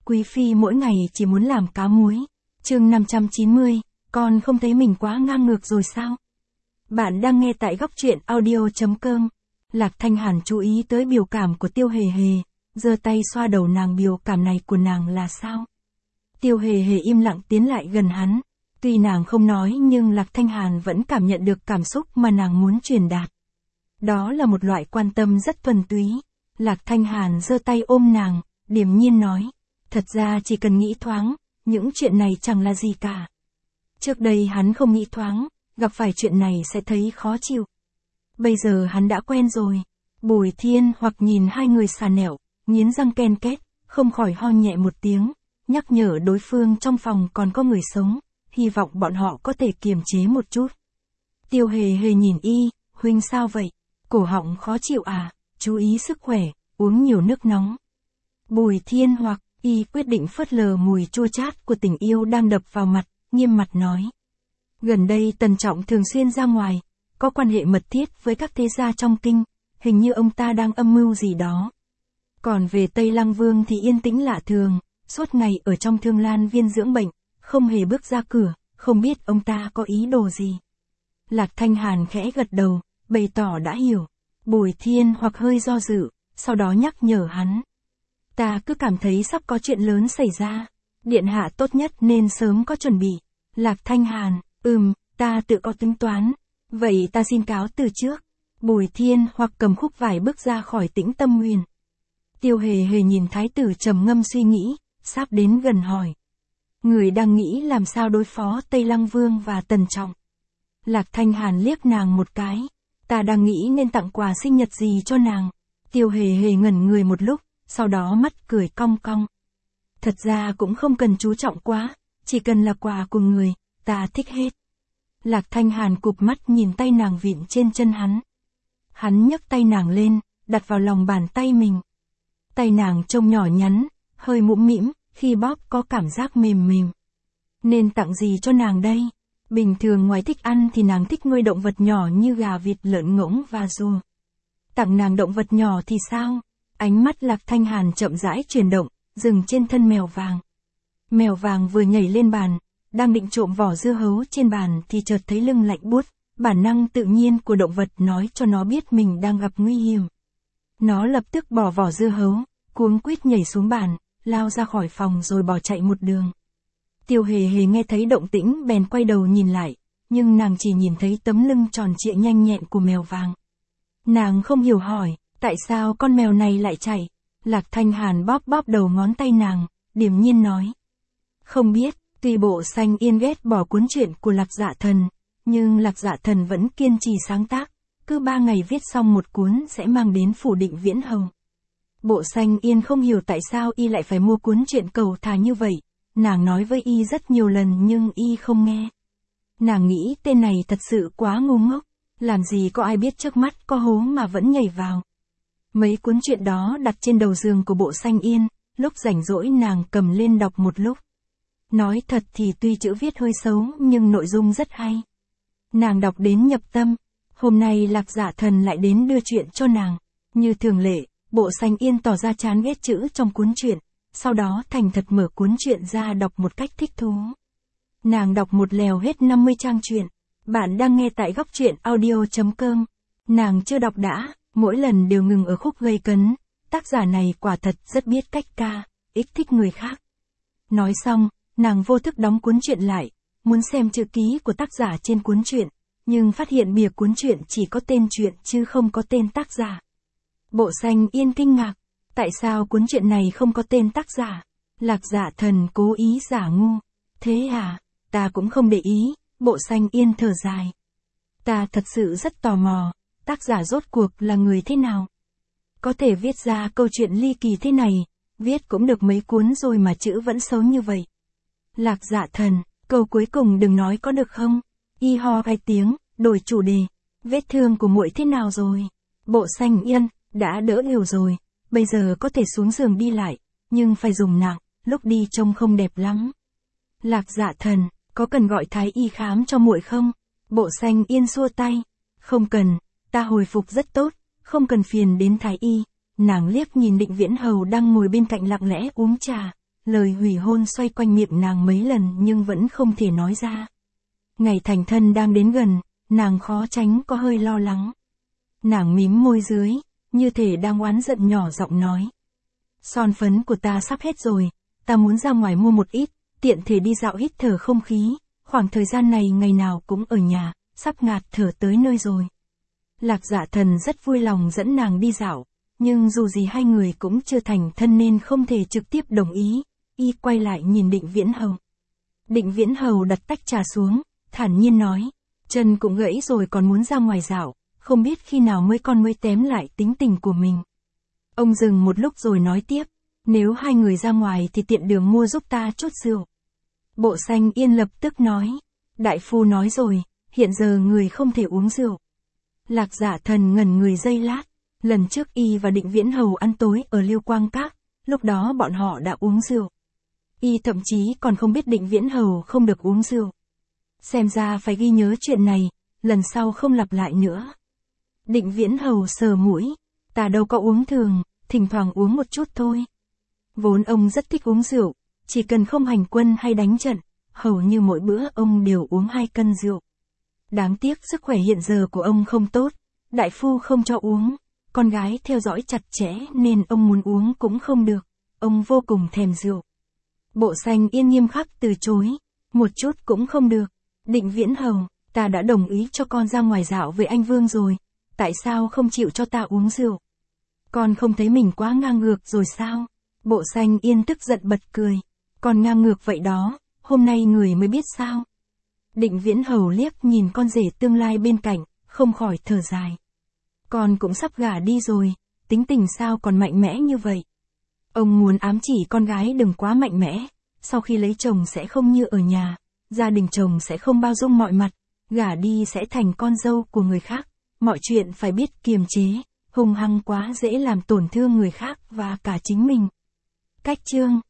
quý phi mỗi ngày chỉ muốn làm cá muối. Chương 590, con không thấy mình quá ngang ngược rồi sao? Bạn đang nghe tại góc truyện audio.com. Lạc Thanh Hàn chú ý tới biểu cảm của Tiêu Hề Hề, giơ tay xoa đầu nàng. Biểu cảm này của nàng là sao? Tiêu Hề Hề im lặng tiến lại gần hắn. Tuy nàng không nói nhưng Lạc Thanh Hàn vẫn cảm nhận được cảm xúc mà nàng muốn truyền đạt. Đó là một loại quan tâm rất thuần túy. Lạc Thanh Hàn giơ tay ôm nàng, điềm nhiên nói. Thật ra chỉ cần nghĩ thoáng, những chuyện này chẳng là gì cả. Trước đây hắn không nghĩ thoáng, gặp phải chuyện này sẽ thấy khó chịu. Bây giờ hắn đã quen rồi. Bùi Thiên Hoặc nhìn hai người xà nẻo, nghiến răng ken két, không khỏi ho nhẹ một tiếng, nhắc nhở đối phương trong phòng còn có người sống, hy vọng bọn họ có thể kiềm chế một chút. Tiêu Hề Hề nhìn y, huynh sao vậy? Cổ họng khó chịu à? Chú ý sức khỏe, uống nhiều nước nóng. Bùi Thiên Hoặc, y quyết định phớt lờ mùi chua chát của tình yêu đang đập vào mặt, nghiêm mặt nói. Gần đây Tần Trọng thường xuyên ra ngoài, có quan hệ mật thiết với các thế gia trong kinh, hình như ông ta đang âm mưu gì đó. Còn về Tây Lăng Vương thì yên tĩnh lạ thường, suốt ngày ở trong Thương Lan Viên dưỡng bệnh, không hề bước ra cửa, không biết ông ta có ý đồ gì. Lạc Thanh Hàn khẽ gật đầu, bày tỏ đã hiểu. Bùi Thiên Hoặc hơi do dự, sau đó nhắc nhở hắn. Ta cứ cảm thấy sắp có chuyện lớn xảy ra, điện hạ tốt nhất nên sớm có chuẩn bị. Lạc Thanh Hàn, ta tự có tính toán, vậy ta xin cáo từ trước. Bùi Thiên Hoặc cầm khúc vải bước ra khỏi Tĩnh Tâm Huyền. Tiêu Hề Hề nhìn thái tử trầm ngâm suy nghĩ, sắp đến gần hỏi. Người đang nghĩ làm sao đối phó Tây Lăng Vương và Tần Trọng. Lạc Thanh Hàn liếc nàng một cái. Ta đang nghĩ nên tặng quà sinh nhật gì cho nàng. Tiêu Hề Hề ngẩn người một lúc, sau đó mắt cười cong cong. Thật ra cũng không cần chú trọng quá, chỉ cần là quà của người, ta thích hết. Lạc Thanh Hàn cụp mắt nhìn tay nàng vịn trên chân hắn. Hắn nhấc tay nàng lên, đặt vào lòng bàn tay mình. Tay nàng trông nhỏ nhắn, hơi mũm mĩm, khi bóp có cảm giác mềm mềm. Nên tặng gì cho nàng đây? Bình thường ngoài thích ăn thì nàng thích nuôi động vật nhỏ như gà, vịt, lợn, ngỗng và rùa. Tặng nàng động vật nhỏ thì sao? Ánh mắt Lạc Thanh Hàn chậm rãi chuyển động, dừng trên thân mèo vàng. Mèo vàng vừa nhảy lên bàn, đang định trộm vỏ dưa hấu trên bàn thì chợt thấy lưng lạnh buốt. Bản năng tự nhiên của động vật nói cho nó biết mình đang gặp nguy hiểm. Nó lập tức bỏ vỏ dưa hấu, cuống quýt nhảy xuống bàn, lao ra khỏi phòng rồi bỏ chạy một đường. Tiêu Hề Hề nghe thấy động tĩnh bèn quay đầu nhìn lại, nhưng nàng chỉ nhìn thấy tấm lưng tròn trịa nhanh nhẹn của mèo vàng. Nàng không hiểu hỏi, tại sao con mèo này lại chạy? Lạc Thanh Hàn bóp bóp đầu ngón tay nàng, điềm nhiên nói. Không biết, tuy Bộ Xanh Yên ghét bỏ cuốn truyện của Lạc Dạ Thần, nhưng Lạc Dạ Thần vẫn kiên trì sáng tác, cứ 3 ngày viết xong một cuốn sẽ mang đến phủ Định Viễn Hầu. Bộ Xanh Yên không hiểu tại sao y lại phải mua cuốn truyện cầu thả như vậy, nàng nói với y rất nhiều lần nhưng y không nghe. Nàng nghĩ tên này thật sự quá ngu ngốc, làm gì có ai biết trước mắt có hố mà vẫn nhảy vào. Mấy cuốn truyện đó đặt trên đầu giường của Bộ Xanh Yên, lúc rảnh rỗi nàng cầm lên đọc một lúc. Nói thật thì tuy chữ viết hơi xấu nhưng nội dung rất hay. Nàng đọc đến nhập tâm, hôm nay Lạc Dạ Thần lại đến đưa chuyện cho nàng. Như thường lệ, Bộ Xanh Yên tỏ ra chán ghét chữ trong cuốn truyện, sau đó thành thật mở cuốn truyện ra đọc một cách thích thú. Nàng đọc một lèo hết 50 trang truyện. Bạn đang nghe tại góc truyện audio.com. Nàng chưa đọc đã, mỗi lần đều ngừng ở khúc gây cấn. Tác giả này quả thật rất biết cách ca, ích thích người khác. Nói xong, nàng vô thức đóng cuốn truyện lại, muốn xem chữ ký của tác giả trên cuốn truyện, nhưng phát hiện bìa cuốn truyện chỉ có tên truyện chứ không có tên tác giả. Bộ Xanh Yên kinh ngạc, tại sao cuốn truyện này không có tên tác giả? Lạc Dạ Thần cố ý giả ngu. Thế à, ta cũng không để ý. Bộ Xanh Yên thở dài. Ta thật sự rất tò mò, tác giả rốt cuộc là người thế nào? Có thể viết ra câu chuyện ly kỳ thế này, viết cũng được mấy cuốn rồi mà chữ vẫn xấu như vậy. Lạc Dạ Thần, câu cuối cùng đừng nói có được không? Y ho hai tiếng, đổi chủ đề. Vết thương của muội thế nào rồi? Bộ Xanh Yên, đã đỡ nhiều rồi, bây giờ có thể xuống giường đi lại, nhưng phải dùng nặng, lúc đi trông không đẹp lắm. Lạc Dạ Thần, có cần gọi thái y khám cho muội không? Bộ Xanh Yên xua tay. Không cần, ta hồi phục rất tốt, không cần phiền đến thái y. Nàng liếc nhìn Định Viễn Hầu đang ngồi bên cạnh lặng lẽ uống trà, lời hủy hôn xoay quanh miệng nàng mấy lần nhưng vẫn không thể nói ra. Ngày thành thân đang đến gần, nàng khó tránh có hơi lo lắng. Nàng mím môi dưới, như thể đang oán giận nhỏ giọng nói. Son phấn của ta sắp hết rồi, ta muốn ra ngoài mua một ít, tiện thể đi dạo hít thở không khí, khoảng thời gian này ngày nào cũng ở nhà, sắp ngạt thở tới nơi rồi. Lạc Dạ Thần rất vui lòng dẫn nàng đi dạo, nhưng dù gì hai người cũng chưa thành thân nên không thể trực tiếp đồng ý, y quay lại nhìn Định Viễn Hầu. Định Viễn Hầu đặt tách trà xuống, thản nhiên nói, chân cũng gãy rồi còn muốn ra ngoài dạo, không biết khi nào mới tém lại tính tình của mình. Ông dừng một lúc rồi nói tiếp, nếu hai người ra ngoài thì tiện đường mua giúp ta chút rượu. Bộ Xanh Yên lập tức nói, đại phu nói rồi, hiện giờ người không thể uống rượu. Lạc Dạ Thần ngẩn người giây lát, lần trước y và Định Viễn Hầu ăn tối ở Liêu Quang Các, lúc đó bọn họ đã uống rượu. Y thậm chí còn không biết Định Viễn Hầu không được uống rượu. Xem ra phải ghi nhớ chuyện này, lần sau không lặp lại nữa. Định Viễn Hầu sờ mũi, ta đâu có uống thường, thỉnh thoảng uống một chút thôi. Vốn ông rất thích uống rượu, chỉ cần không hành quân hay đánh trận, hầu như mỗi bữa ông đều uống 2 cân rượu. Đáng tiếc sức khỏe hiện giờ của ông không tốt, đại phu không cho uống, con gái theo dõi chặt chẽ nên ông muốn uống cũng không được, ông vô cùng thèm rượu. Bộ Xanh Yên nghiêm khắc từ chối, một chút cũng không được. Định Viễn Hầu, ta đã đồng ý cho con ra ngoài dạo với anh Vương rồi, tại sao không chịu cho ta uống rượu? Con không thấy mình quá ngang ngược rồi sao? Bộ Xanh Yên tức giận bật cười, con ngang ngược vậy đó, hôm nay người mới biết sao? Định Viễn Hầu liếc nhìn con rể tương lai bên cạnh, không khỏi thở dài. Con cũng sắp gả đi rồi, tính tình sao còn mạnh mẽ như vậy? Ông muốn ám chỉ con gái đừng quá mạnh mẽ, sau khi lấy chồng sẽ không như ở nhà, gia đình chồng sẽ không bao dung mọi mặt, gả đi sẽ thành con dâu của người khác, mọi chuyện phải biết kiềm chế, hung hăng quá dễ làm tổn thương người khác và cả chính mình. Cách chương